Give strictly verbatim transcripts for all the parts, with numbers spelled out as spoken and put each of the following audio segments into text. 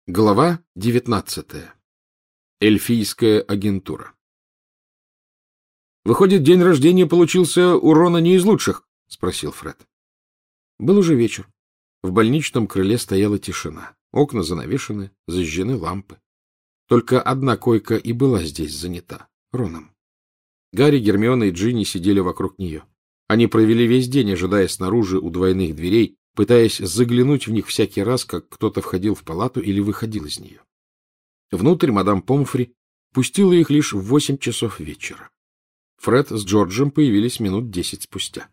Глава девятнадцатая. Эльфийская агентура. «Выходит, день рождения получился у Рона не из лучших?» — спросил Фред. Был уже вечер. В больничном крыле стояла тишина. Окна занавешены, зажжены лампы. Только одна койка и была здесь занята — Роном. Гарри, Гермиона и Джинни сидели вокруг нее. Они провели весь день, ожидая снаружи у двойных дверей, пытаясь заглянуть в них всякий раз, как кто-то входил в палату или выходил из нее. Внутрь мадам Помфри пустила их лишь в восемь часов вечера. Фред с Джорджем появились минут десять спустя.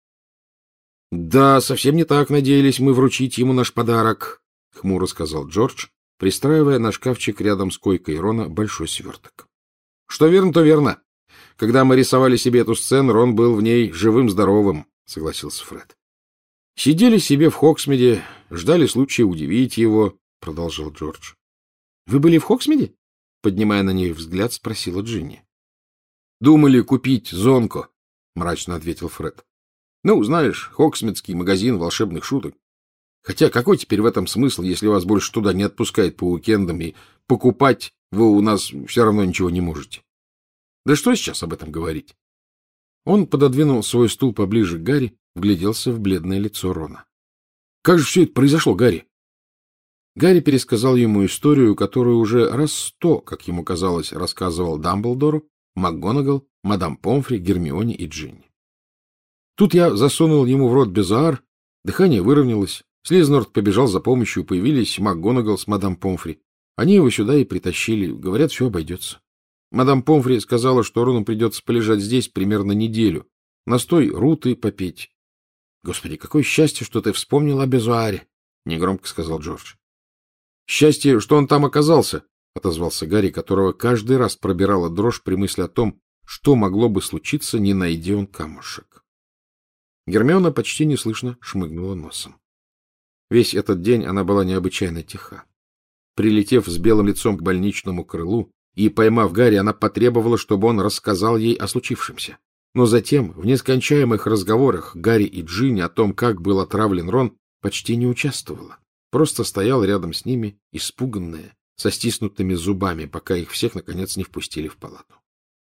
— Да, совсем не так надеялись мы вручить ему наш подарок, — хмуро сказал Джордж, пристраивая на шкафчик рядом с койкой Рона большой сверток. — Что верно, то верно. Когда мы рисовали себе эту сцену, Рон был в ней живым-здоровым, — согласился Фред. — Сидели себе в Хоксмиде, ждали случая удивить его, — продолжал Джордж. — Вы были в Хоксмиде? — поднимая на них взгляд, спросила Джинни. — Думали купить зонку, — мрачно ответил Фред. — Ну, знаешь, Хоксмидский магазин волшебных шуток. Хотя какой теперь в этом смысл, если вас больше туда не отпускают по уикендам, и покупать вы у нас все равно ничего не можете? Да что сейчас об этом говорить? Он пододвинул свой стул поближе к Гарри, вгляделся в бледное лицо Рона. — Как же все это произошло, Гарри? Гарри пересказал ему историю, которую уже раз сто, как ему казалось, рассказывал Дамблдору, МакГонагал, мадам Помфри, Гермионе и Джинни. Тут я засунул ему в рот безуар, дыхание выровнялось, Слизнорд побежал за помощью, появились МакГонагал с мадам Помфри. Они его сюда и притащили, говорят, все обойдется. Мадам Помфри сказала, что Рону придется полежать здесь примерно неделю, настой руты попить. — Господи, какое счастье, что ты вспомнил о безуаре, — негромко сказал Джордж. — Счастье, что он там оказался, — отозвался Гарри, которого каждый раз пробирала дрожь при мысли о том, что могло бы случиться, не найди он камушек. Гермиона почти неслышно шмыгнула носом. Весь этот день она была необычайно тиха. Прилетев с белым лицом к больничному крылу и поймав Гарри, она потребовала, чтобы он рассказал ей о случившемся. Но затем, в нескончаемых разговорах Гарри и Джинни о том, как был отравлен Рон, почти не участвовала. Просто стояла рядом с ними, испуганная, со стиснутыми зубами, пока их всех, наконец, не впустили в палату.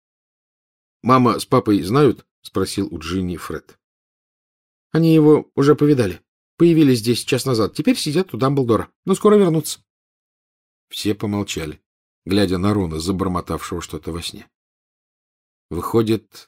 — Мама с папой знают? — спросил у Джинни Фред. — Они его уже повидали. Появились здесь час назад. Теперь сидят у Дамблдора. Но скоро вернутся. Все помолчали, глядя на Рона, забормотавшего что-то во сне. — Выходит,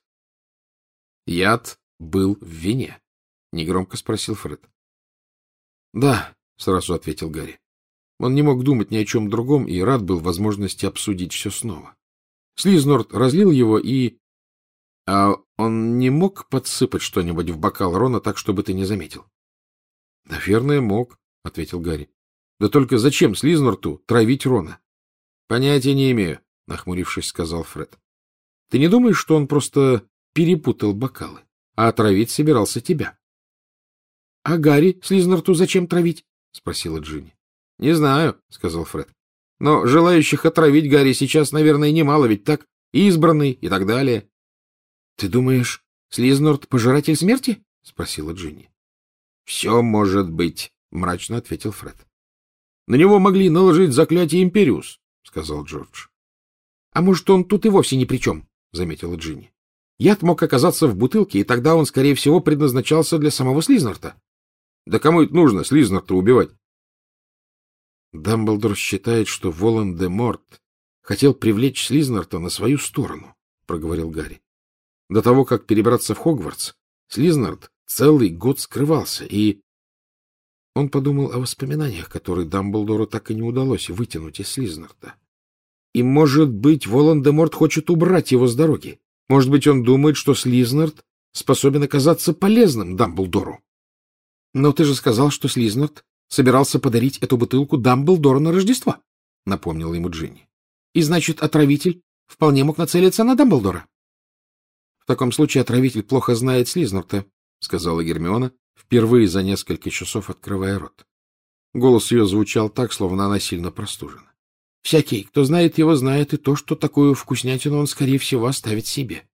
яд был в вине? — негромко спросил Фред. — Да, — сразу ответил Гарри. Он не мог думать ни о чем другом и рад был возможности обсудить все снова. Слизнорд разлил его и... — А он не мог подсыпать что-нибудь в бокал Рона так, чтобы ты не заметил? — Наверное, мог, — ответил Гарри. — Да только зачем Слизнорту травить Рона? — Понятия не имею, — нахмурившись, сказал Фред. — Ты не думаешь, что он просто перепутал бокалы, а отравить собирался тебя? — А Гарри Слизнорту зачем травить? — спросила Джинни. — Не знаю, — сказал Фред. — Но желающих отравить Гарри сейчас, наверное, немало, ведь так? Избранный и так далее. — Ты думаешь, Слизнорд — пожиратель смерти? — спросила Джинни. — Все может быть, — мрачно ответил Фред. — На него могли наложить заклятие Империус, — сказал Джордж. — А может, он тут и вовсе ни при чем, — заметила Джинни. — Яд мог оказаться в бутылке, и тогда он, скорее всего, предназначался для самого Слизнорта. — Да кому это нужно, Слизнорта убивать? — Дамблдор считает, что Волан-де-Морт хотел привлечь Слизнорта на свою сторону, — проговорил Гарри. До того, как перебраться в Хогвартс, Слизнорт целый год скрывался, и... Он подумал о воспоминаниях, которые Дамблдору так и не удалось вытянуть из Слизнорта. И, может быть, Волан-де-Морт хочет убрать его с дороги. Может быть, он думает, что Слизнорт способен оказаться полезным Дамблдору. — Но ты же сказал, что Слизнорт собирался подарить эту бутылку Дамблдору на Рождество, — напомнила ему Джинни. — И, значит, отравитель вполне мог нацелиться на Дамблдора. — В таком случае отравитель плохо знает Слизнорта, — сказала Гермиона, впервые за несколько часов открывая рот. Голос ее звучал так, словно она сильно простужена. — Всякий, кто знает его, знает и то, что такую вкуснятину он, скорее всего, оставит себе.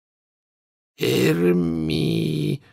— Эрми...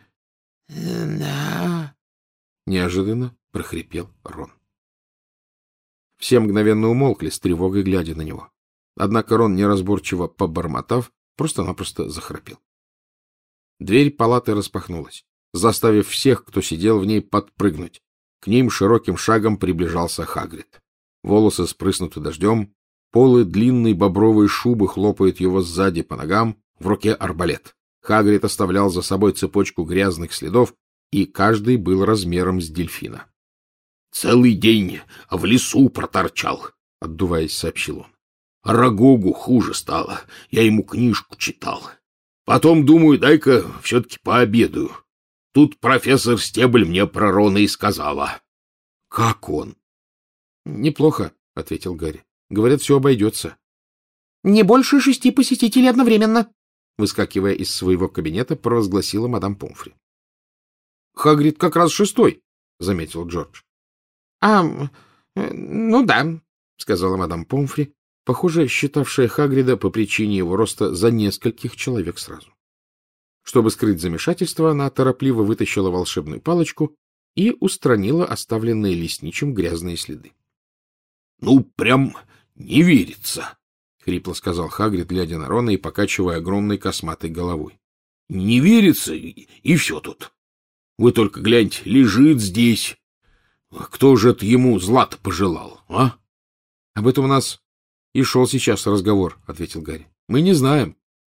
на... — неожиданно прохрипел Рон. Все мгновенно умолкли, с тревогой глядя на него. Однако Рон, неразборчиво побормотав, просто-напросто захрапел. Дверь палаты распахнулась, заставив всех, кто сидел в ней, подпрыгнуть. К ним широким шагом приближался Хагрид. Волосы спрыснуты дождем, полы длинной бобровой шубы хлопают его сзади по ногам, в руке арбалет. Хагрид оставлял за собой цепочку грязных следов, и каждый был размером с дельфина. — Целый день в лесу проторчал, — отдуваясь, сообщил он. — А Рагогу хуже стало, я ему книжку читал. Потом, думаю, дай-ка все-таки пообедаю. Тут профессор Стебль мне про Рона и сказала. — Как он? — Неплохо, — ответил Гарри. — Говорят, все обойдется. — Не больше шести посетителей одновременно, — выскакивая из своего кабинета, провозгласила мадам Помфри. — Хагрид как раз шестой, — заметил Джордж. — А, ну да, — сказала мадам Помфри, похоже, считавшая Хагрида по причине его роста за нескольких человек сразу. Чтобы скрыть замешательство, она торопливо вытащила волшебную палочку и устранила оставленные лесничим грязные следы. — Ну, прям не верится, — хрипло сказал Хагрид, глядя на Рона и покачивая огромной косматой головой. — Не верится, и, и все тут. Вы только гляньте, лежит здесь. Кто же это ему зла-то пожелал, а? — Об этом у нас и шел сейчас разговор, — ответил Гарри. — Мы не знаем.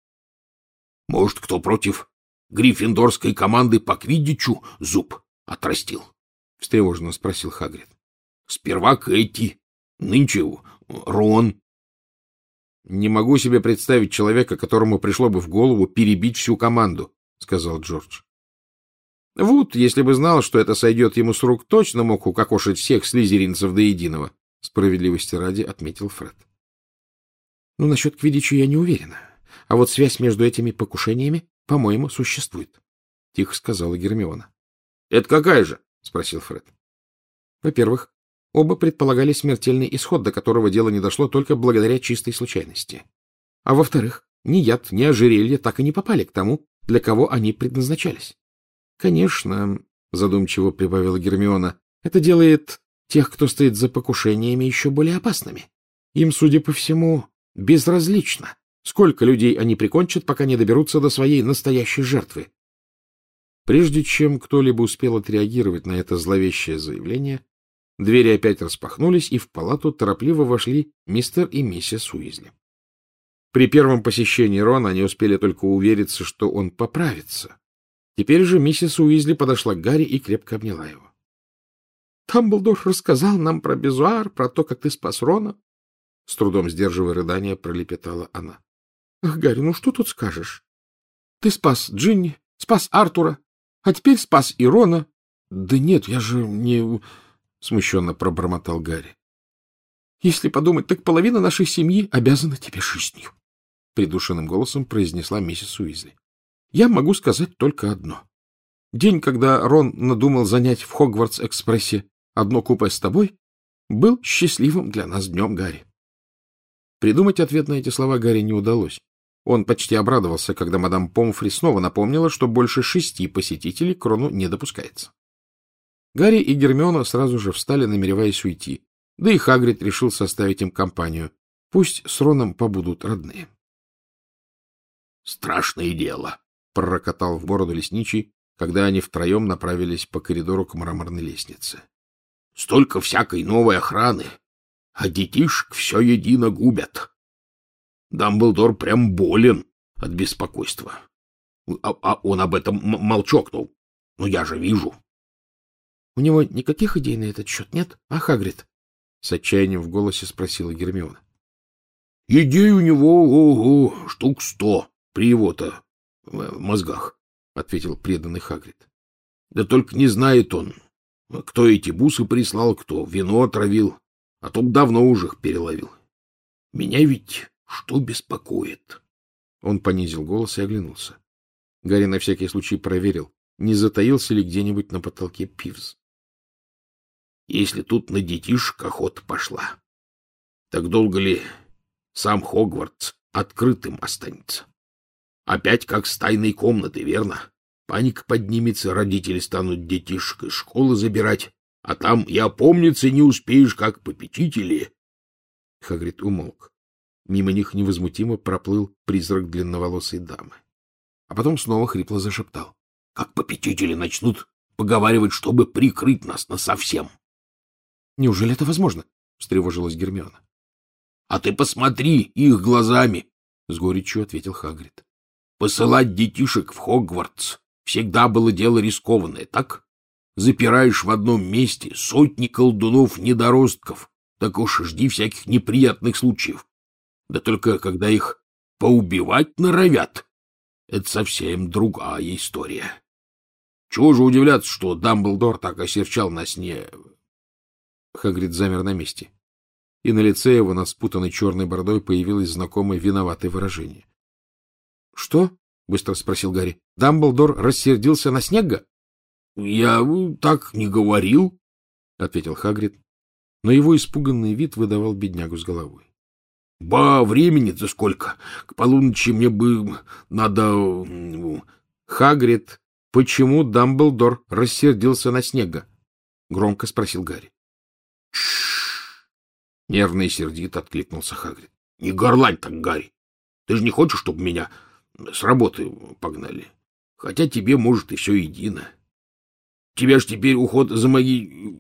— Может, кто против гриффиндорской команды по квиддичу зуб отрастил? — встревоженно спросил Хагрид. — Сперва Кэти, нынче Рон. — Не могу себе представить человека, которому пришло бы в голову перебить всю команду, — сказал Джордж. Вуд, если бы знал, что это сойдет ему с рук, точно мог укокошить всех слизеринцев до единого, — справедливости ради отметил Фред. — Ну, насчет квиддича я не уверена. А вот связь между этими покушениями, по-моему, существует, — тихо сказала Гермиона. — Это какая же? — спросил Фред. — Во-первых, оба предполагали смертельный исход, до которого дело не дошло только благодаря чистой случайности. А во-вторых, ни яд, ни ожерелье так и не попали к тому, для кого они предназначались. — Конечно, — задумчиво прибавила Гермиона, — это делает тех, кто стоит за покушениями, еще более опасными. Им, судя по всему, безразлично, сколько людей они прикончат, пока не доберутся до своей настоящей жертвы. Прежде чем кто-либо успел отреагировать на это зловещее заявление, двери опять распахнулись, и в палату торопливо вошли мистер и миссис Уизли. При первом посещении Рона они успели только увериться, что он поправится. Теперь же миссис Уизли подошла к Гарри и крепко обняла его. — Дамблдор рассказал нам про Безуар, про то, как ты спас Рона. С трудом сдерживая рыдания, пролепетала она. — Ах, Гарри, ну что тут скажешь? Ты спас Джинни, спас Артура, а теперь спас и Рона. — Да нет, я же не... — смущенно пробормотал Гарри. — Если подумать, так половина нашей семьи обязана тебе жизнью, — придушенным голосом произнесла миссис Уизли. — Я могу сказать только одно. День, когда Рон надумал занять в Хогвартс-экспрессе одно купе с тобой, был счастливым для нас днем, Гарри. Придумать ответ на эти слова Гарри не удалось. Он почти обрадовался, когда мадам Помфри снова напомнила, что больше шести посетителей к Рону не допускается. Гарри и Гермиона сразу же встали, намереваясь уйти, да и Хагрид решил составить им компанию. Пусть с Роном побудут родные. — Страшное дело, — пророкотал в бороду лесничий, когда они втроем направились по коридору к мраморной лестнице. — Столько всякой новой охраны, а детишек все едино губят. Дамблдор прям болен от беспокойства. А, а он об этом молчокнул. Но я же вижу. — У него никаких идей на этот счет нет, а, Хагрид? — с отчаянием в голосе спросила Гермиона. — Идей у него, ого, штук сто при его-то мозгах, — ответил преданный Хагрид. — Да только не знает он, кто эти бусы прислал, кто вино отравил, а то б давно уже их переловил. Меня ведь что беспокоит? Он понизил голос и оглянулся. Гарри на всякий случай проверил, не затаился ли где-нибудь на потолке Пивз. Если тут на детишек охота пошла, так долго ли сам Хогвартс открытым останется? Опять как с тайной комнаты, верно? Паника поднимется, родители станут детишек из школы забирать, А там и опомниться не успеешь, как попечители. Хагрид умолк. Мимо них невозмутимо проплыл призрак длинноволосой дамы. А потом снова хрипло зашептал. — Как попечители начнут поговаривать, чтобы прикрыть нас насовсем. — Неужели это возможно? — встревожилась Гермиона. — А ты посмотри их глазами, — с горечью ответил Хагрид. — Посылать детишек в Хогвартс всегда было дело рискованное, так? Запираешь в одном месте сотни колдунов-недоростков, так уж жди всяких неприятных случаев. Да только когда их поубивать норовят, это совсем другая история. Чего же удивляться, что Дамблдор так осерчал на сне? Хагрид замер на месте, и на лице его над спутанной черной бородой появилось знакомое виноватое выражение. — Что? — быстро спросил Гарри. — Дамблдор рассердился на Снегга? — Я так не говорил, — ответил Хагрид, но его испуганный вид выдавал беднягу с головой. — Ба, времени-то сколько! К полуночи мне бы надо... — Хагрид, почему Дамблдор рассердился на Снегга? — громко спросил Гарри. — Тш! — нервно и сердито откликнулся Хагрид. — Не горлань так, Гарри. Ты же не хочешь, чтобы меня с работы погнали? Хотя тебе, может, и все едино. Тебя ж теперь уход за моей...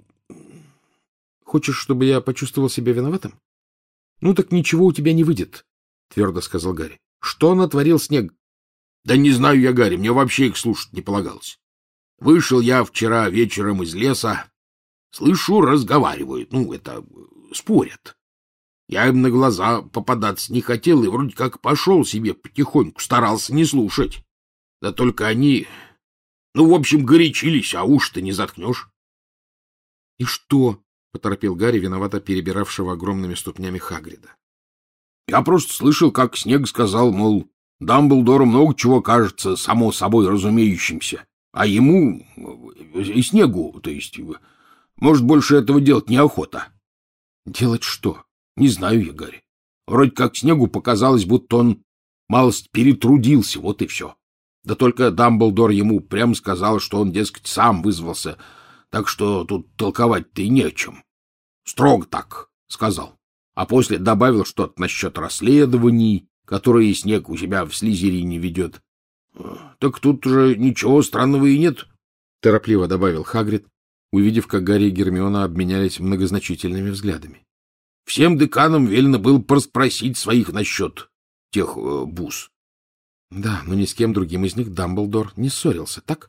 — Хочешь, чтобы я почувствовал себя виноватым? — Ну так ничего у тебя не выйдет, — твердо сказал Гарри. — Что натворил Снегг? — Да не знаю я, Гарри, мне вообще их слушать не полагалось. Вышел я вчера вечером из леса, слышу, разговаривают, ну, это, спорят. Я им на глаза попадаться не хотел и вроде как пошел себе потихоньку, старался не слушать. Да только они, ну, в общем, горячились, а уж-то не заткнешь. — И что? — поторопил Гарри, виновато перебиравшего огромными ступнями Хагрида. — Я просто слышал, как Снегг сказал, мол, Дамблдору много чего кажется само собой разумеющимся, а ему, и Снеггу, то есть, может, больше этого делать неохота. — Делать что? — Не знаю я, Гарри. Вроде как Снеггу показалось, будто он малость перетрудился, вот и все. Да только Дамблдор ему прямо сказал, что он, дескать, сам вызвался, так что тут толковать-то и не о чем. Строго так сказал. А после добавил что-то насчет расследований, которые Снегг у себя в Слизерине ведет. Так тут уже ничего странного и нет, — торопливо добавил Хагрид, увидев, как Гарри и Гермиона обменялись многозначительными взглядами. Всем деканам велено было порасспросить своих насчет тех э, бус. — Да, но ни с кем другим из них Дамблдор не ссорился, так?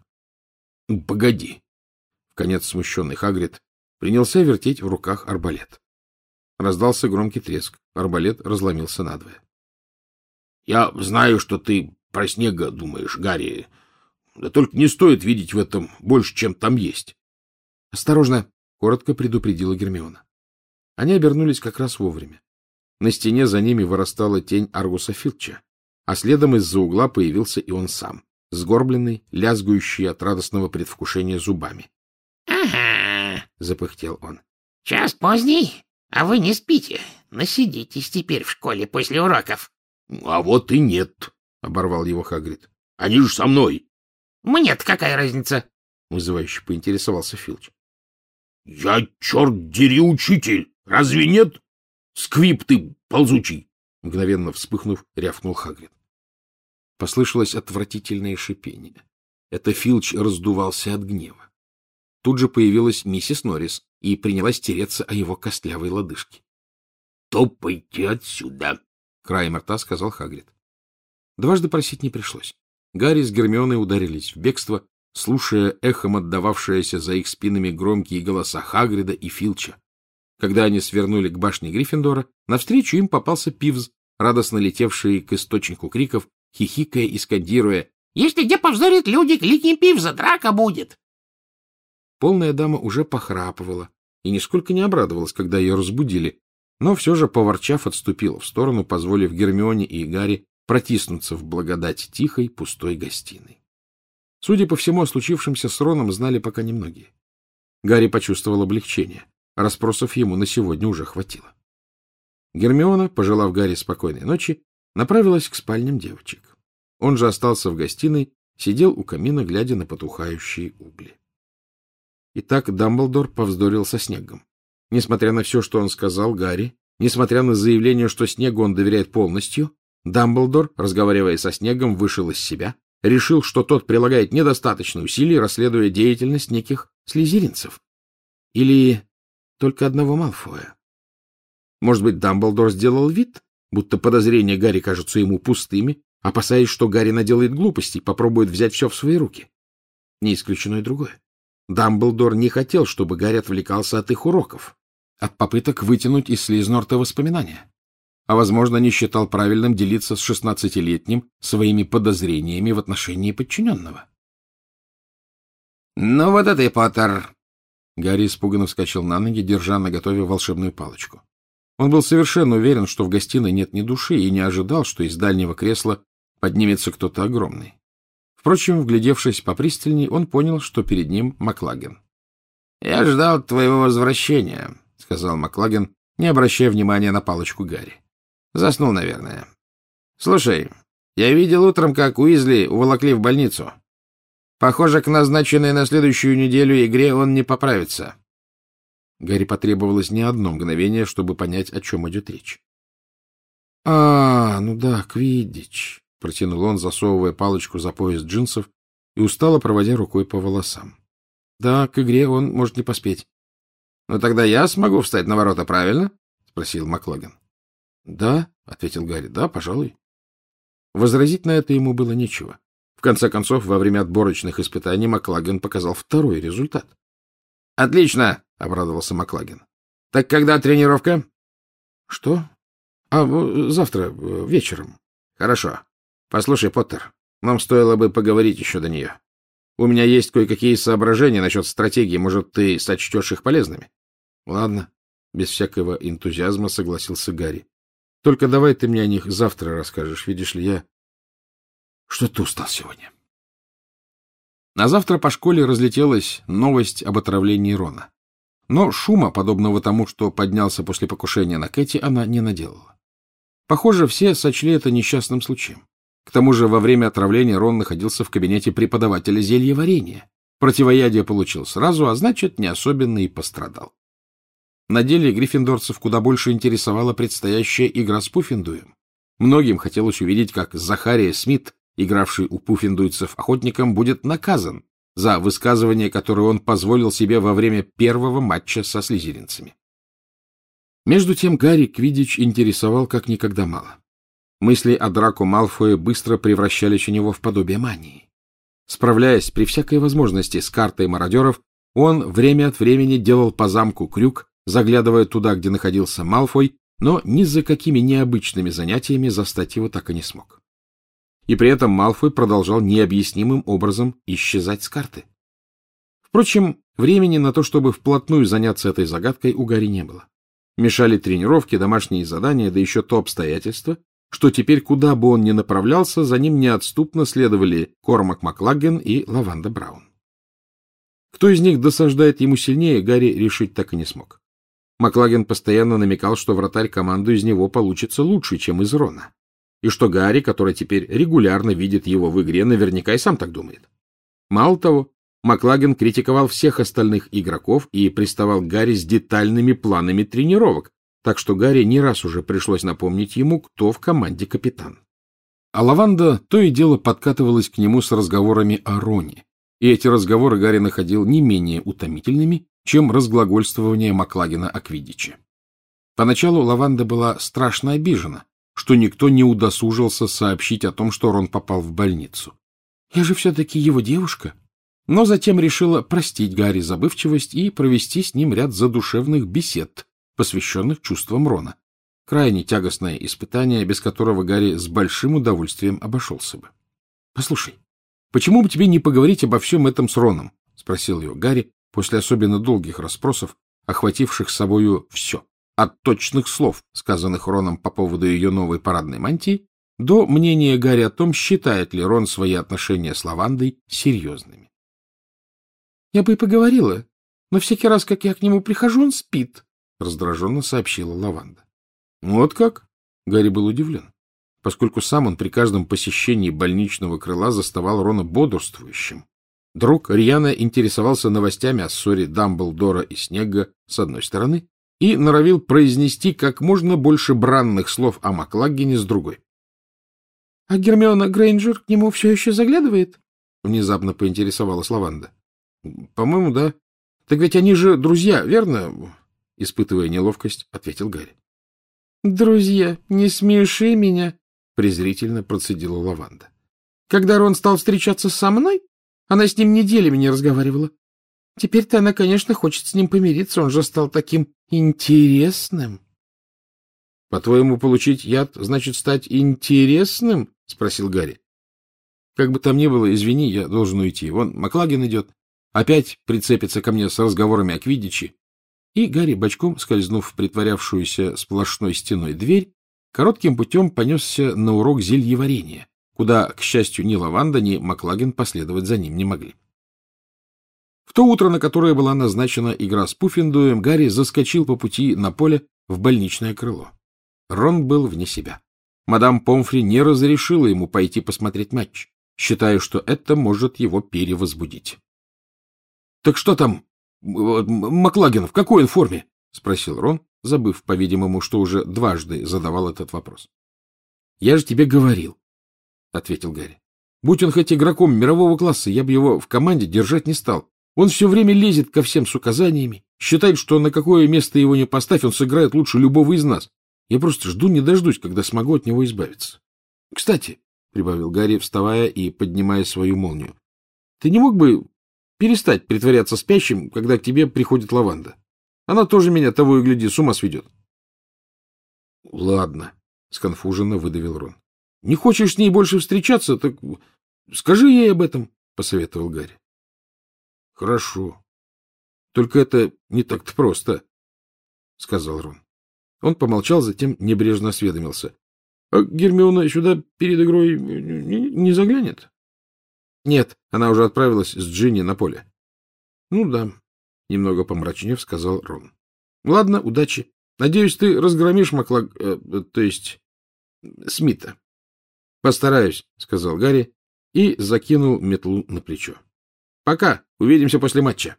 — Погоди. Вконец смущенный Хагрид принялся вертеть в руках арбалет. Раздался громкий треск. Арбалет разломился надвое. — Я знаю, что ты про Снегга думаешь, Гарри. Да только не стоит видеть в этом больше, чем там есть. — Осторожно! — коротко предупредила Гермиона. Они обернулись как раз вовремя. На стене за ними вырастала тень Аргуса Филча, а следом из-за угла появился и он сам, сгорбленный, лязгающий от радостного предвкушения зубами. — Ага, — запыхтел он. — час поздний, а вы не спите. Насидитесь теперь в школе после уроков. — А вот и нет, — оборвал его Хагрид. — Они же со мной. — Мне-то какая разница? — вызывающе поинтересовался Филч. — Я, черт дери, учитель! Разве нет? Сквип ты ползучий! Мгновенно вспыхнув, рявкнул Хагрид. Послышалось отвратительное шипение. Это Филч раздувался от гнева. Тут же появилась миссис Норрис и принялась тереться о его костлявой лодыжке. — Топайте отсюда! — краем рта сказал Хагрид. Дважды просить не пришлось. Гарри с Гермионой ударились в бегство, слушая эхом отдававшиеся за их спинами громкие голоса Хагрида и Филча. Когда они свернули к башне Гриффиндора, навстречу им попался Пивз, радостно летевший к источнику криков, хихикая и скандируя: «Если где повздорят люди, кликни Пивза, драка будет!» Полная дама уже похрапывала и нисколько не обрадовалась, когда ее разбудили, но все же, поворчав, отступила в сторону, позволив Гермионе и Гарри протиснуться в благодать тихой, пустой гостиной. Судя по всему, о случившемся с Роном знали пока немногие. Гарри почувствовал облегчение. Расспросов ему на сегодня уже хватило. Гермиона, пожелав Гарри спокойной ночи, направилась к спальням девочек. Он же остался в гостиной, сидел у камина, глядя на потухающие угли. Итак, Дамблдор повздорил со Снеггом. Несмотря на все, что он сказал Гарри, несмотря на заявление, что Снеггу он доверяет полностью, Дамблдор, разговаривая со Снеггом, вышел из себя, решил, что тот прилагает недостаточно усилий, расследуя деятельность неких слизеринцев. Или только одного Малфоя. Может быть, Дамблдор сделал вид, будто подозрения Гарри кажутся ему пустыми, опасаясь, что Гарри наделает глупостей, попробует взять все в свои руки. Не исключено и другое. Дамблдор не хотел, чтобы Гарри отвлекался от их уроков, от попыток вытянуть из Слизнорта воспоминания, а, возможно, не считал правильным делиться с шестнадцатилетним своими подозрениями в отношении подчиненного. — Ну вот это и Поттер! Гарри испуганно вскочил на ноги, держа наготове волшебную палочку. Он был совершенно уверен, что в гостиной нет ни души, и не ожидал, что из дальнего кресла поднимется кто-то огромный. Впрочем, вглядевшись попристальней, он понял, что перед ним Маклаген. — Я ждал твоего возвращения, — сказал Маклаген, не обращая внимания на палочку Гарри. — Заснул, наверное. — Слушай, я видел утром, как Уизли уволокли в больницу. Похоже, к назначенной на следующую неделю игре он не поправится. Гарри потребовалось не одно мгновение, чтобы понять, о чем идет речь. — А, ну да, квиддич, — протянул он, засовывая палочку за пояс джинсов и устало проводя рукой по волосам. — Да, к игре он может не поспеть. — Ну тогда я смогу встать на ворота, правильно? — спросил Маклаген. — Да, — ответил Гарри, — да, пожалуй. Возразить на это ему было нечего. В конце концов, во время отборочных испытаний Маклаген показал второй результат. — Отлично! — обрадовался Маклаген. — Так когда тренировка? — Что? — А, завтра, вечером. — Хорошо. Послушай, Поттер, нам стоило бы поговорить еще до нее. У меня есть кое-какие соображения насчет стратегии. Может, ты сочтешь их полезными? — Ладно. Без всякого энтузиазма согласился Гарри. — Только давай ты мне о них завтра расскажешь. Видишь ли, я что-то устал сегодня. На завтра по школе разлетелась новость об отравлении Рона. Но шума, подобного тому, что поднялся после покушения на Кэти, она не наделала. Похоже, все сочли это несчастным случаем. К тому же во время отравления Рон находился в кабинете преподавателя зельеварения. Противоядие получил сразу, а значит, не особенно и пострадал. На деле гриффиндорцев куда больше интересовала предстоящая игра с Пуффендуем. Многим хотелось увидеть, как Захария Смит, игравший у пуффендуйцев охотником, будет наказан за высказывание, которое он позволил себе во время первого матча со слизеринцами. Между тем Гарри квиддич интересовал как никогда мало. Мысли о Драко Малфое быстро превращались у него в подобие мании. Справляясь при всякой возможности с картой мародеров, он время от времени делал по замку крюк, заглядывая туда, где находился Малфой, но ни за какими необычными занятиями застать его так и не смог. И при этом Малфой продолжал необъяснимым образом исчезать с карты. Впрочем, времени на то, чтобы вплотную заняться этой загадкой, у Гарри не было. Мешали тренировки, домашние задания, да еще то обстоятельство, что теперь, куда бы он ни направлялся, за ним неотступно следовали Кормак Маклаген и Лаванда Браун. Кто из них досаждает ему сильнее, Гарри решить так и не смог. Маклаген постоянно намекал, что вратарь команду из него получится лучше, чем из Рона, и что Гарри, который теперь регулярно видит его в игре, наверняка и сам так думает. Мало того, Маклаген критиковал всех остальных игроков и приставал к Гарри с детальными планами тренировок, так что Гарри не раз уже пришлось напомнить ему, кто в команде капитан. А Лаванда то и дело подкатывалась к нему с разговорами о Роне, и эти разговоры Гарри находил не менее утомительными, чем разглагольствование Маклагена о квиддиче. Поначалу Лаванда была страшно обижена, что никто не удосужился сообщить о том, что Рон попал в больницу. «Я же все-таки его девушка». Но затем решила простить Гарри забывчивость и провести с ним ряд задушевных бесед, посвященных чувствам Рона. Крайне тягостное испытание, без которого Гарри с большим удовольствием обошелся бы. — Послушай, почему бы тебе не поговорить обо всем этом с Роном? — спросил ее Гарри после особенно долгих расспросов, охвативших собою все, от точных слов, сказанных Роном по поводу ее новой парадной мантии, до мнения Гарри о том, считает ли Рон свои отношения с Лавандой серьезными. — Я бы и поговорила, но всякий раз, как я к нему прихожу, он спит, — раздраженно сообщила Лаванда. — Вот как? — Гарри был удивлен, поскольку сам он при каждом посещении больничного крыла заставал Рона бодрствующим. Друг рьяно интересовался новостями о ссоре Дамблдора и Снегга с одной стороны и норовил произнести как можно больше бранных слов о Маклаггене с другой. — А Гермиона Грейнджер к нему все еще заглядывает? — внезапно поинтересовалась Лаванда. — По-моему, да. — Так ведь они же друзья, верно? — испытывая неловкость, ответил Гарри. — Друзья, не смеши меня, — презрительно процедила Лаванда. — Когда Рон стал встречаться со мной, она с ним неделями не разговаривала. Теперь-то она, конечно, хочет с ним помириться, он же стал таким интересным. — По-твоему, получить яд значит стать интересным? — спросил Гарри. — Как бы там ни было, извини, я должен уйти. Вон Маклаген идет. Опять прицепится ко мне с разговорами о квиддиче. И Гарри, бочком скользнув в притворявшуюся сплошной стеной дверь, коротким путем понесся на урок зельеварения, куда, к счастью, ни Лаванда, ни Маклаген последовать за ним не могли. В то утро, на которое была назначена игра с Пуффендуем, Гарри заскочил по пути на поле в больничное крыло. Рон был вне себя. Мадам Помфри не разрешила ему пойти посмотреть матч, считая, что это может его перевозбудить. — Так что там, Маклаген, в какой он форме? — спросил Рон, забыв, по-видимому, что уже дважды задавал этот вопрос. — Я же тебе говорил, — ответил Гарри. — Будь он хоть игроком мирового класса, я бы его в команде держать не стал. Он все время лезет ко всем с указаниями, считает, что на какое место его не поставь, он сыграет лучше любого из нас. Я просто жду не дождусь, когда смогу от него избавиться. — Кстати, — прибавил Гарри, вставая и поднимая свою молнию, — ты не мог бы перестать притворяться спящим, когда к тебе приходит Лаванда? Она тоже меня, того и гляди, с ума сведет. — Ладно, — сконфуженно выдавил Рон. — Не хочешь с ней больше встречаться, так скажи ей об этом, — посоветовал Гарри. — Хорошо. Только это не так-то просто, — сказал Рон. Он помолчал, затем небрежно осведомился. — А Гермиона сюда перед игрой не, не заглянет? — Нет, она уже отправилась с Джинни на поле. — Ну да, — немного помрачнев сказал Рон. — Ладно, удачи. Надеюсь, ты разгромишь Маклаг... Э, то есть... Смита. — Постараюсь, — сказал Гарри и закинул метлу на плечо. — Пока, увидимся после матча.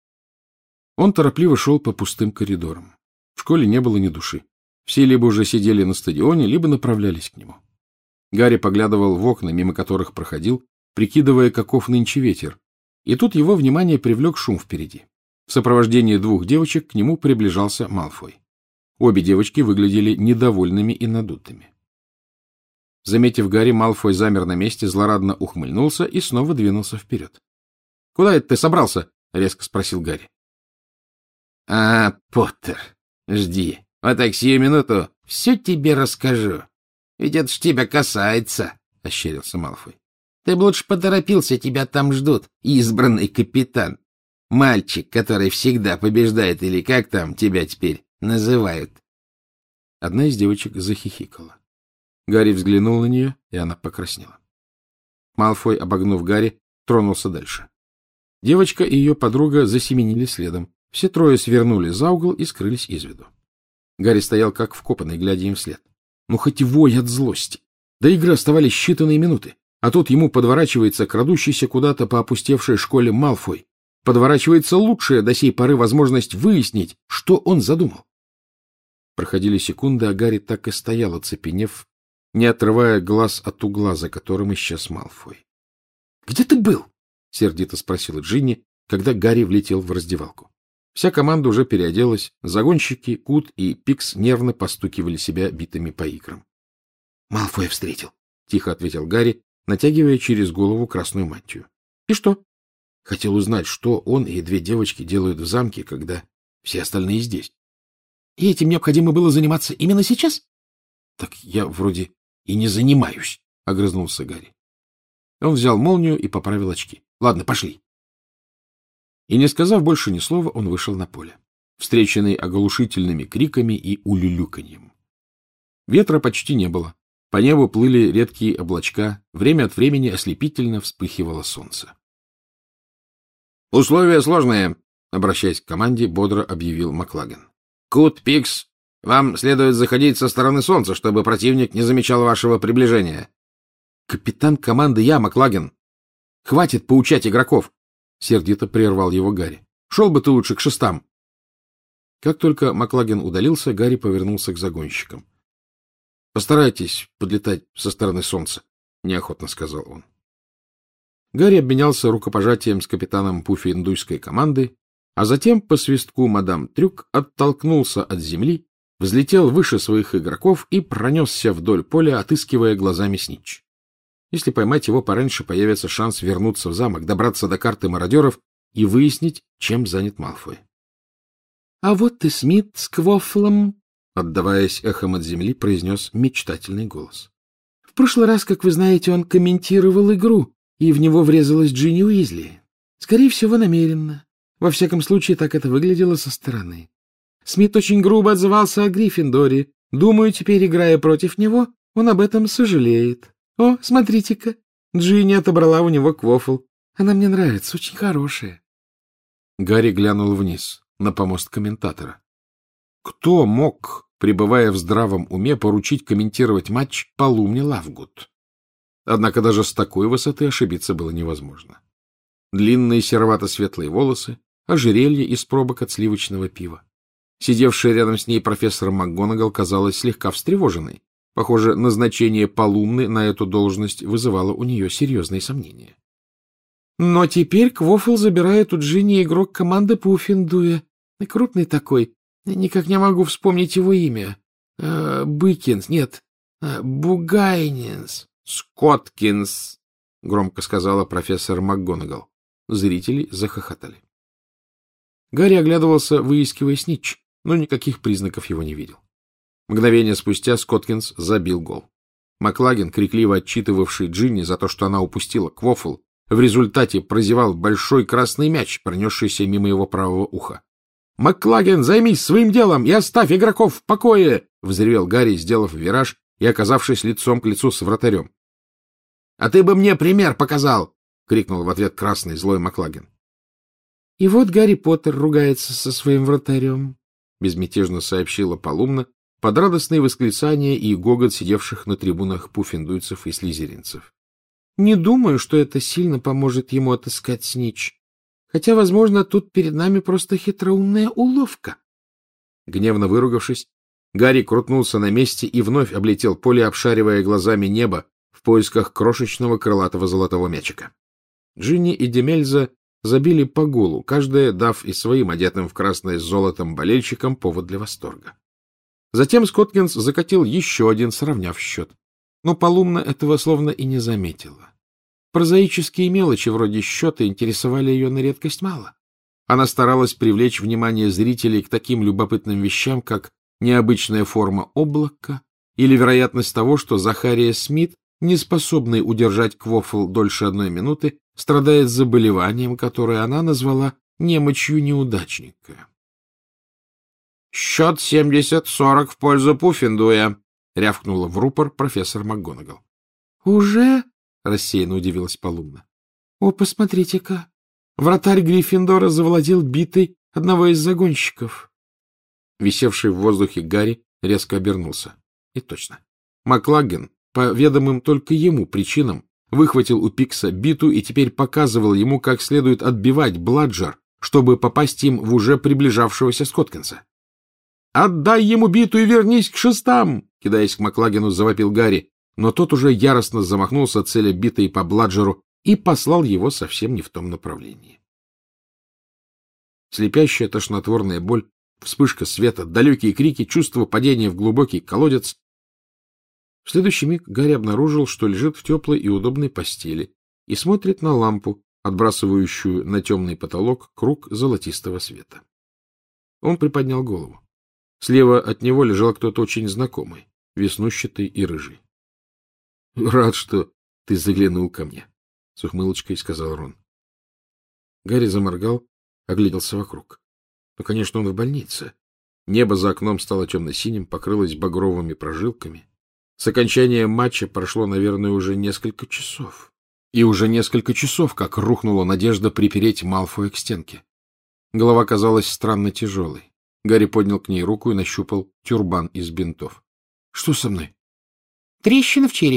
Он торопливо шел по пустым коридорам. В школе не было ни души. Все либо уже сидели на стадионе, либо направлялись к нему. Гарри поглядывал в окна, мимо которых проходил, прикидывая, каков нынче ветер, и тут его внимание привлек шум впереди. В сопровождении двух девочек к нему приближался Малфой. Обе девочки выглядели недовольными и надутыми. Заметив Гарри, Малфой замер на месте, злорадно ухмыльнулся и снова двинулся вперед. — Куда это ты собрался? — резко спросил Гарри. — А, Поттер, жди. Вот так сию минуту все тебе расскажу. Ведь это ж тебя касается, — ощерился Малфой. — Ты бы лучше поторопился, тебя там ждут, избранный капитан. Мальчик, который всегда побеждает, или как там тебя теперь называют. Одна из девочек захихикала. Гарри взглянул на нее, и она покраснела. Малфой, обогнув Гарри, тронулся дальше. Девочка и ее подруга засеменили следом. Все трое свернули за угол и скрылись из виду. Гарри стоял как вкопанный, глядя им вслед. Ну, хоть и вой от злости. До игры оставались считанные минуты, а тут ему подворачивается крадущийся куда-то по опустевшей школе Малфой. Подворачивается лучшая до сей поры возможность выяснить, что он задумал. Проходили секунды, а Гарри так и стоял, оцепенев, не отрывая глаз от угла, за которым исчез Малфой. — Где ты был? — сердито спросила Джинни, когда Гарри влетел в раздевалку. Вся команда уже переоделась, загонщики, Кут и Пикс нервно постукивали себя битыми по икрам. — Малфоя встретил, — тихо ответил Гарри, натягивая через голову красную мантию. — И что? — Хотел узнать, что он и две девочки делают в замке, когда все остальные здесь. — И этим необходимо было заниматься именно сейчас? — Так я вроде и не занимаюсь, — огрызнулся Гарри. Он взял молнию и поправил очки. — Ладно, пошли. И, не сказав больше ни слова, он вышел на поле, встреченный оглушительными криками и улюлюканьем. Ветра почти не было. По небу плыли редкие облачка, время от времени ослепительно вспыхивало солнце. — Условия сложные, — обращаясь к команде, бодро объявил Маклаген. — Кут, Пикс, вам следует заходить со стороны солнца, чтобы противник не замечал вашего приближения. — Капитан команды я, Маклаген. Хватит поучать игроков. Сердито прервал его Гарри. — Шел бы ты лучше к шестам. Как только Маклаген удалился, Гарри повернулся к загонщикам. — Постарайтесь подлетать со стороны солнца, — неохотно сказал он. Гарри обменялся рукопожатием с капитаном пуффендуйской команды, а затем по свистку мадам Трюк оттолкнулся от земли, взлетел выше своих игроков и пронесся вдоль поля, отыскивая глазами снитч. Если поймать его пораньше, появится шанс вернуться в замок, добраться до карты мародеров и выяснить, чем занят Малфой. — А вот и Смит с Квоффлом, — отдаваясь эхом от земли, произнес мечтательный голос. — В прошлый раз, как вы знаете, он комментировал игру, и в него врезалась Джинни Уизли. Скорее всего, намеренно. Во всяком случае, так это выглядело со стороны. Смит очень грубо отзывался о Гриффиндоре. Думаю, теперь, играя против него, он об этом сожалеет. О, смотрите-ка, Джинни отобрала у него Квоффл. Она мне нравится, очень хорошая. Гарри глянул вниз, на помост комментатора. Кто мог, пребывая в здравом уме, поручить комментировать матч Полумне Лавгуд? Однако даже с такой высоты ошибиться было невозможно. Длинные серовато-светлые волосы, ожерелье из пробок от сливочного пива. Сидевшая рядом с ней профессор МакГонагал казалась слегка встревоженной. Похоже, назначение Полумны на эту должность вызывало у нее серьезные сомнения. Но теперь Квоффл забирает у Джинни игрок команды Пуффендуя. Крупный такой. Никак не могу вспомнить его имя. Э, Быкинс, нет, э, Бугайнинс. Скоткинс, — громко сказала профессор МакГонагал. Зрители захохотали. Гарри оглядывался, выискивая снитч, но никаких признаков его не видел. Мгновение спустя Скоткинс забил гол. Маклаген, крикливо отчитывавший Джинни за то, что она упустила Квоффл, в результате прозевал большой красный мяч, пронесшийся мимо его правого уха. — Маклаген, займись своим делом и оставь игроков в покое! — взревел Гарри, сделав вираж и оказавшись лицом к лицу с вратарем. — А ты бы мне пример показал! — крикнул в ответ красный злой Маклаген. — И вот Гарри Поттер ругается со своим вратарем, — безмятежно сообщила Полумна под радостные восклицания и гогот сидевших на трибунах пуффендуйцев и слизеринцев. — Не думаю, что это сильно поможет ему отыскать снитч. Хотя, возможно, тут перед нами просто хитроумная уловка. Гневно выругавшись, Гарри крутнулся на месте и вновь облетел поле, обшаривая глазами небо в поисках крошечного крылатого золотого мячика. Джинни и Демельза забили по голу, каждая дав и своим одетым в красное с золотом болельщикам повод для восторга. Затем Скоткинс закатил еще один, сравняв счет. Но Полумна этого словно и не заметила. Прозаические мелочи вроде счета интересовали ее на редкость мало. Она старалась привлечь внимание зрителей к таким любопытным вещам, как необычная форма облака или вероятность того, что Захария Смит, не способный удержать Квоффл дольше одной минуты, страдает заболеванием, которое она назвала немочью неудачника. — Счет семьдесят сорок в пользу Пуффендуя, — рявкнула в рупор профессор МакГонагал. — Уже? — рассеянно удивилась Полумна. — О, посмотрите-ка! Вратарь Гриффиндора завладел битой одного из загонщиков. Висевший в воздухе Гарри резко обернулся. И точно. Маклаген, по ведомым только ему причинам, выхватил у Пикса биту и теперь показывал ему, как следует отбивать Бладжер, чтобы попасть им в уже приближавшегося Скоткинса. — Отдай ему биту и вернись к шестам! — кидаясь к Маклагену, завопил Гарри, но тот уже яростно замахнулся, целя битой по Бладжеру, и послал его совсем не в том направлении. Слепящая тошнотворная боль, вспышка света, далекие крики, чувство падения в глубокий колодец. В следующий миг Гарри обнаружил, что лежит в теплой и удобной постели и смотрит на лампу, отбрасывающую на темный потолок круг золотистого света. Он приподнял голову. Слева от него лежал кто-то очень знакомый, веснущатый и рыжий. — Рад, что ты заглянул ко мне, — с ухмылочкой сказал Рон. Гарри заморгал, огляделся вокруг. Ну, конечно, он в больнице. Небо за окном стало темно-синим, покрылось багровыми прожилками. С окончания матча прошло, наверное, уже несколько часов. И уже несколько часов, как рухнула надежда припереть Малфоя к стенке. Голова казалась странно тяжелой. Гарри поднял к ней руку и нащупал тюрбан из бинтов. — Что со мной? — Трещина в черепе,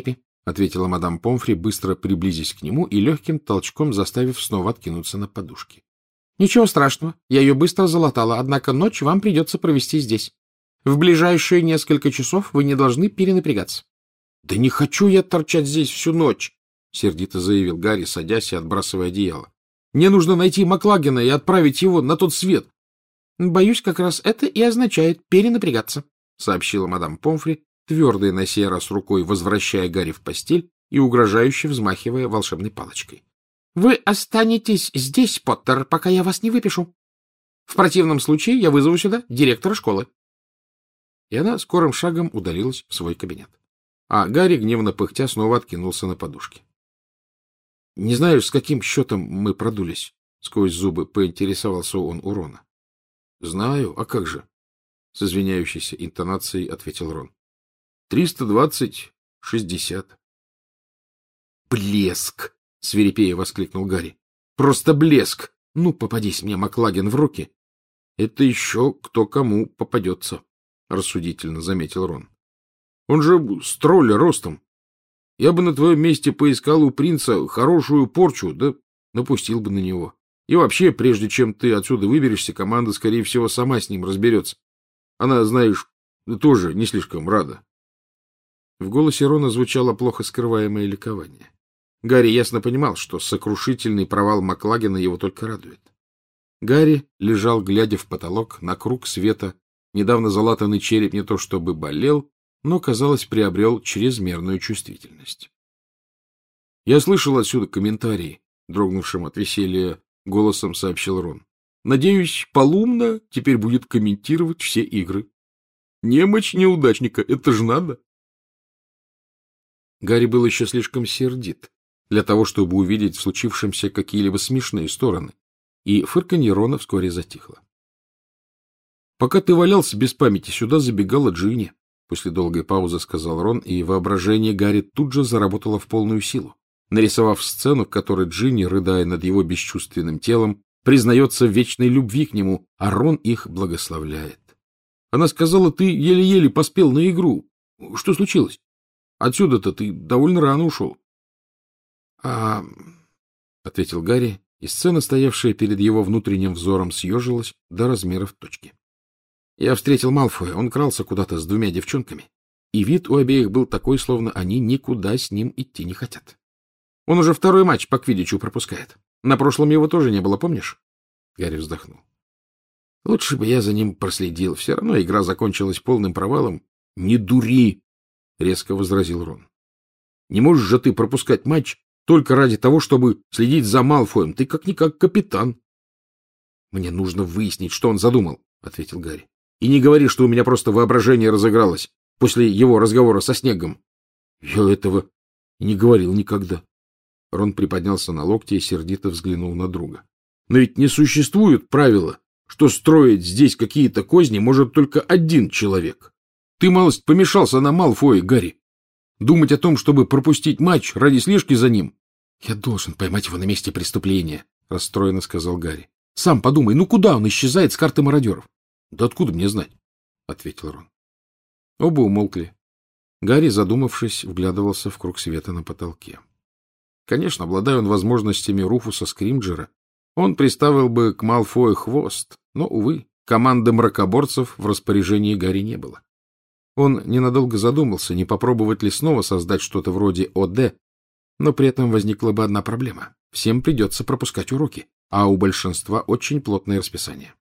— ответила мадам Помфри, быстро приблизясь к нему и легким толчком заставив снова откинуться на подушки. — Ничего страшного, я ее быстро залатала, однако ночь вам придется провести здесь. В ближайшие несколько часов вы не должны перенапрягаться. — Да не хочу я торчать здесь всю ночь, — сердито заявил Гарри, садясь и отбрасывая одеяло. — Мне нужно найти Маклагена и отправить его на тот свет. — Боюсь, как раз это и означает перенапрягаться, — сообщила мадам Помфри, твердой на сей раз рукой возвращая Гарри в постель и угрожающе взмахивая волшебной палочкой. — Вы останетесь здесь, Поттер, пока я вас не выпишу. В противном случае я вызову сюда директора школы. И она скорым шагом удалилась в свой кабинет. А Гарри, гневно пыхтя, снова откинулся на подушке. — Не знаю, с каким счетом мы продулись, — сквозь зубы поинтересовался он у Рона. — Знаю, а как же? — с извиняющейся интонацией ответил Рон. — Триста двадцать шестьдесят. — Блеск! — свирепея воскликнул Гарри. — Просто блеск! Ну, попадись мне, Маклаген, в руки! — Это еще кто кому попадется, — рассудительно заметил Рон. — Он же с тролля ростом. Я бы на твоем месте поискал у принца хорошую порчу, да напустил бы на него. И вообще, прежде чем ты отсюда выберешься, команда, скорее всего, сама с ним разберется. Она, знаешь, тоже не слишком рада. В голосе Рона звучало плохо скрываемое ликование. Гарри ясно понимал, что сокрушительный провал Маклагена его только радует. Гарри лежал, глядя в потолок, на круг света. Недавно залатанный череп не то чтобы болел, но, казалось, приобрел чрезмерную чувствительность. — Я слышал отсюда комментарии, — дрогнувшим от веселья голосом сообщил Рон. — Надеюсь, Полумна теперь будет комментировать все игры. Немочь неудачника, это ж надо. Гарри был еще слишком сердит для того, чтобы увидеть в случившемся какие-либо смешные стороны, и фырканье Рона вскоре затихло. — Пока ты валялся без памяти, сюда забегала Джинни, — после долгой паузы сказал Рон, и воображение Гарри тут же заработало в полную силу, нарисовав сцену, в которой Джинни, рыдая над его бесчувственным телом, признается в вечной любви к нему, а Рон их благословляет. Она сказала, ты еле-еле поспел на игру. Что случилось? Отсюда-то ты довольно рано ушел. — А... — ответил Гарри, и сцена, стоявшая перед его внутренним взором, съежилась до размеров точки. Я встретил Малфоя, он крался куда-то с двумя девчонками, и вид у обеих был такой, словно они никуда с ним идти не хотят. Он уже второй матч по квиддичу пропускает. На прошлом его тоже не было, помнишь? Гарри вздохнул. — Лучше бы я за ним проследил. Все равно игра закончилась полным провалом. — Не дури! — резко возразил Рон. — Не можешь же ты пропускать матч только ради того, чтобы следить за Малфоем. Ты как-никак капитан. — Мне нужно выяснить, что он задумал, — ответил Гарри. — И не говори, что у меня просто воображение разыгралось после его разговора со Снегом. — Я этого не говорил никогда. Рон приподнялся на локте и сердито взглянул на друга. — Но ведь не существует правила, что строить здесь какие-то козни может только один человек. Ты малость помешался на Малфое, Гарри. Думать о том, чтобы пропустить матч ради слежки за ним. — Я должен поймать его на месте преступления, — расстроенно сказал Гарри. — Сам подумай, ну куда он исчезает с карты мародеров? — Да откуда мне знать? — ответил Рон. Оба умолкли. Гарри, задумавшись, вглядывался в круг света на потолке. Конечно, обладая он возможностями Руфуса Скримджера, он приставил бы к Малфою хвост, но, увы, команды мракоборцев в распоряжении Гарри не было. Он ненадолго задумался, не попробовать ли снова создать что-то вроде ОД, но при этом возникла бы одна проблема. Всем придется пропускать уроки, а у большинства очень плотное расписание.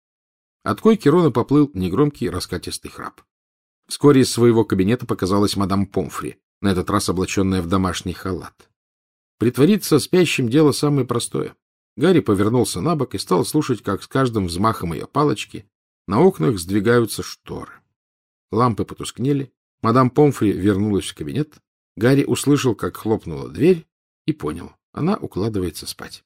От койки Рона поплыл негромкий раскатистый храп. Вскоре из своего кабинета показалась мадам Помфри, на этот раз облаченная в домашний халат. Притвориться спящим — дело самое простое. Гарри повернулся на бок и стал слушать, как с каждым взмахом ее палочки на окнах сдвигаются шторы. Лампы потускнели, мадам Помфри вернулась в кабинет, Гарри услышал, как хлопнула дверь, и понял — она укладывается спать.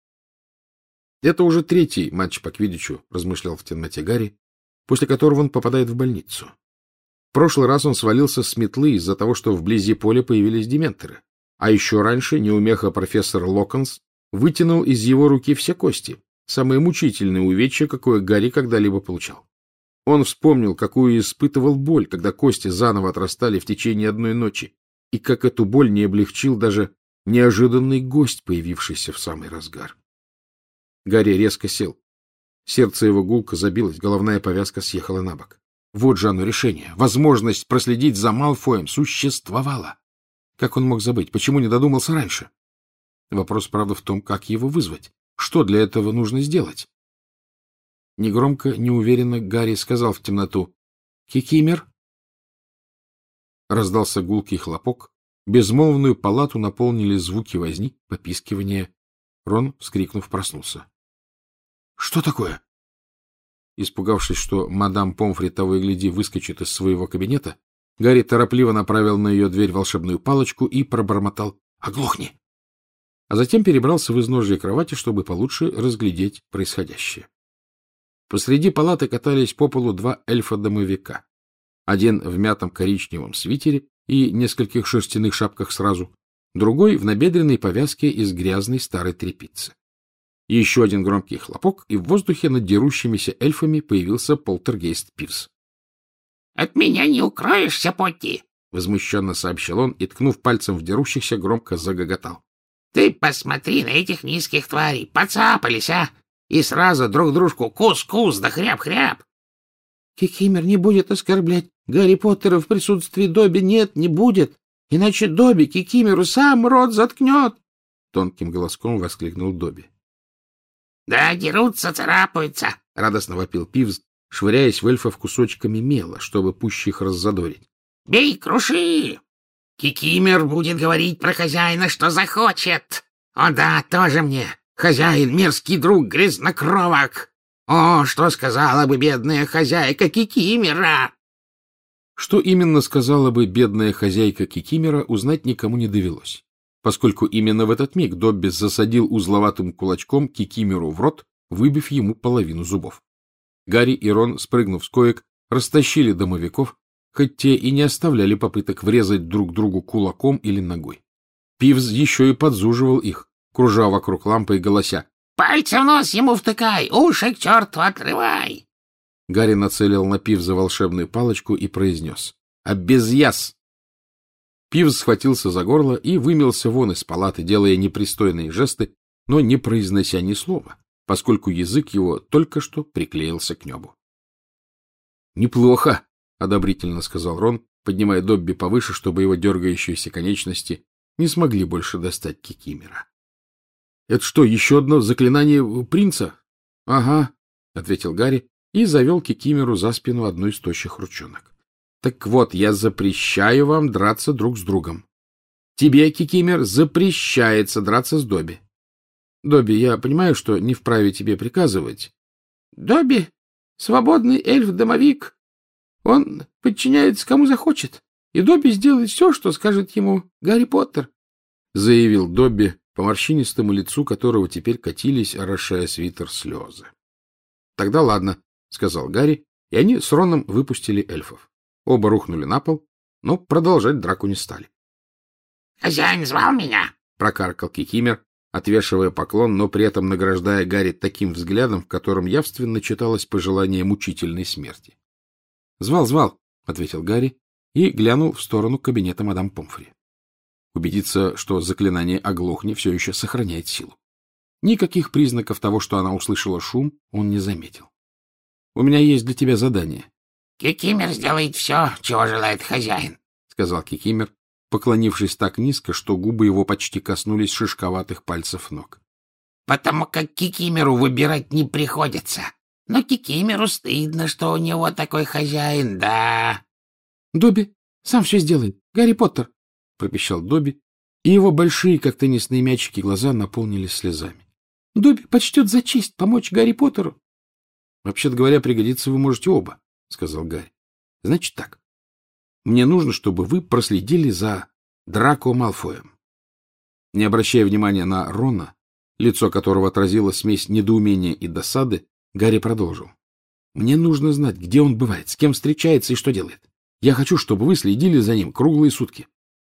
Это уже третий матч по квиддичу, размышлял в темноте Гарри, после которого он попадает в больницу. В прошлый раз он свалился с метлы из-за того, что вблизи поля появились дементоры. А еще раньше неумеха профессор Локонс вытянул из его руки все кости, самые мучительные увечья, какое Гарри когда-либо получал. Он вспомнил, какую испытывал боль, когда кости заново отрастали в течение одной ночи, И как эту боль не облегчил даже неожиданный гость, появившийся в самый разгар. Гарри резко сел. Сердце его гулко забилось, головная повязка съехала на бок. Вот же оно решение. Возможность проследить за Малфоем существовала. Как он мог забыть? Почему не додумался раньше? Вопрос, правда, в том, как его вызвать. Что для этого нужно сделать? Негромко, неуверенно Гарри сказал в темноту: «Кикимер?» Раздался гулкий хлопок. Безмолвную палату наполнили звуки возни, попискивания. Рон, вскрикнув, проснулся. — Что такое? Испугавшись, что мадам Помфри того и гляди выскочит из своего кабинета, Гарри торопливо направил на ее дверь волшебную палочку и пробормотал: «Оглохни!» А затем перебрался в изножье кровати, чтобы получше разглядеть происходящее. Посреди палаты катались по полу два эльфа-домовика. Один в мятом коричневом свитере и нескольких шерстяных шапках сразу, другой в набедренной повязке из грязной старой тряпицы. Еще один громкий хлопок, и в воздухе над дерущимися эльфами появился полтергейст Пивз. — От меня не укроешься, Потти! — возмущенно сообщил он и, ткнув пальцем в дерущихся, громко загоготал. — Ты посмотри на этих низких тварей! Поцапались, а! И сразу друг дружку кус-кус да хряб-хряб! — Кикимер не будет оскорблять Гарри Поттера в присутствии Добби. Нет, не будет, иначе Добби Кикимеру сам рот заткнет! — тонким голоском воскликнул Добби. — Да, дерутся, царапаются! — радостно вопил Пивз, швыряясь в эльфов кусочками мела, чтобы пуще их раззадорить. — Бей, круши! Кикимер будет говорить про хозяина, что захочет! О да, тоже мне! Хозяин, мерзкий друг грязнокровок! О, что сказала бы бедная хозяйка Кикимера! Что именно сказала бы бедная хозяйка Кикимера, узнать никому не довелось, поскольку именно в этот миг Добби засадил узловатым кулачком Кикимеру в рот, выбив ему половину зубов. Гарри и Рон, спрыгнув с коек, растащили домовиков, хоть те и не оставляли попыток врезать друг другу кулаком или ногой. Пивз еще и подзуживал их, кружа вокруг лампы и голося: «Пальцы в нос ему втыкай, уши к черту отрывай!» Гарри нацелил на Пивза волшебную палочку и произнес: «Обезьяс!» Пивз схватился за горло и вымелся вон из палаты, делая непристойные жесты, но не произнося ни слова, поскольку язык его только что приклеился к небу. «Неплохо!» — одобрительно сказал Рон, поднимая Добби повыше, чтобы его дергающиеся конечности не смогли больше достать Кикимера. — Это что, еще одно заклинание принца? — Ага, — ответил Гарри и завел Кикимеру за спину одну из тощих ручонок. — Так вот, я запрещаю вам драться друг с другом. Тебе, Кикимер, запрещается драться с Добби. Добби, я понимаю, что не вправе тебе приказывать. — Добби — свободный эльф-домовик. Он подчиняется кому захочет, и Добби сделает все, что скажет ему Гарри Поттер, — заявил Добби, по морщинистому лицу которого теперь катились, орошая свитер, слезы. — Тогда ладно, — сказал Гарри, и они с Роном выпустили эльфов. Оба рухнули на пол, но продолжать драку не стали. — Хозяин звал меня, — прокаркал Кикимер, отвешивая поклон, но при этом награждая Гарри таким взглядом, в котором явственно читалось пожелание мучительной смерти. — Звал, звал, — ответил Гарри и глянул в сторону кабинета мадам Помфри. Убедиться, что заклинание «Оглохни» все еще сохраняет силу. Никаких признаков того, что она услышала шум, он не заметил. — У меня есть для тебя задание. — Кикимер сделает все, чего желает хозяин, — сказал Кикимер, поклонившись так низко, что губы его почти коснулись шишковатых пальцев ног. — Потому как Кикимеру выбирать не приходится. Но Кикимеру стыдно, что у него такой хозяин, да. — Добби сам все сделает, Гарри Поттер, — пропищал Добби, и его большие, как теннисные мячики, глаза наполнились слезами. — Добби почтет за честь помочь Гарри Поттеру. — Вообще-то говоря, пригодиться вы можете оба, — сказал Гарри. — Значит так. Мне нужно, чтобы вы проследили за Драко Малфоем. Не обращая внимания на Рона, лицо которого отразило смесь недоумения и досады, Гарри продолжил. — Мне нужно знать, где он бывает, с кем встречается и что делает. Я хочу, чтобы вы следили за ним круглые сутки.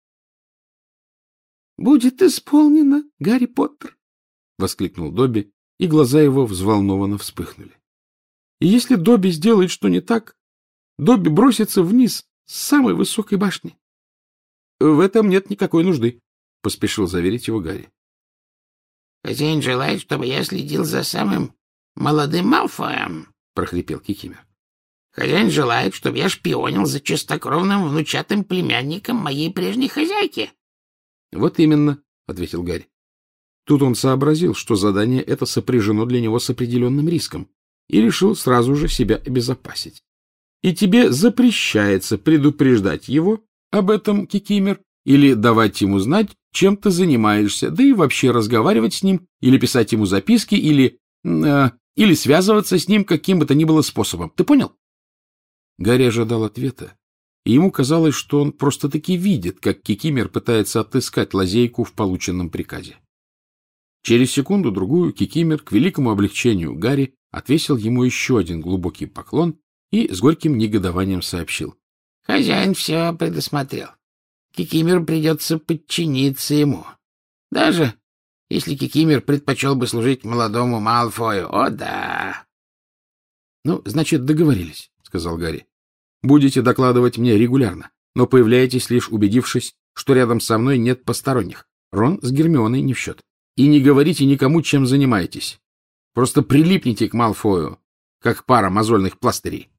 — Будет исполнено, Гарри Поттер! — воскликнул Добби, и глаза его взволнованно вспыхнули. — И если Добби сделает что не так, Добби бросится вниз с самой высокой башни. в этом нет никакой нужды, — поспешил заверить его Гарри. — Хозяин желает, чтобы я следил за самым молодым Малфоем, — прохрипел Кикимер. — Хозяин желает, чтобы я шпионил за чистокровным внучатым племянником моей прежней хозяйки. — Вот именно, — ответил Гарри. Тут он сообразил, что задание это сопряжено для него с определенным риском, и решил сразу же себя обезопасить. И тебе запрещается предупреждать его об этом, Кикимер, или давать ему знать, чем ты занимаешься, да и вообще разговаривать с ним, или писать ему записки, или, э, или связываться с ним каким бы то ни было способом. Ты понял? Гарри ожидал ответа, и ему казалось, что он просто-таки видит, как Кикимер пытается отыскать лазейку в полученном приказе. Через секунду-другую Кикимер, к великому облегчению Гарри, отвесил ему еще один глубокий поклон и с горьким негодованием сообщил. — Хозяин все предусмотрел. Кикимеру придется подчиниться ему. Даже если Кикимер предпочел бы служить молодому Малфою. О, да! — Ну, значит, договорились, — сказал Гарри. — Будете докладывать мне регулярно, но появляйтесь лишь убедившись, что рядом со мной нет посторонних. Рон с Гермионой не в счет. И не говорите никому, чем занимаетесь. Просто прилипните к Малфою, как пара мозольных пластырей.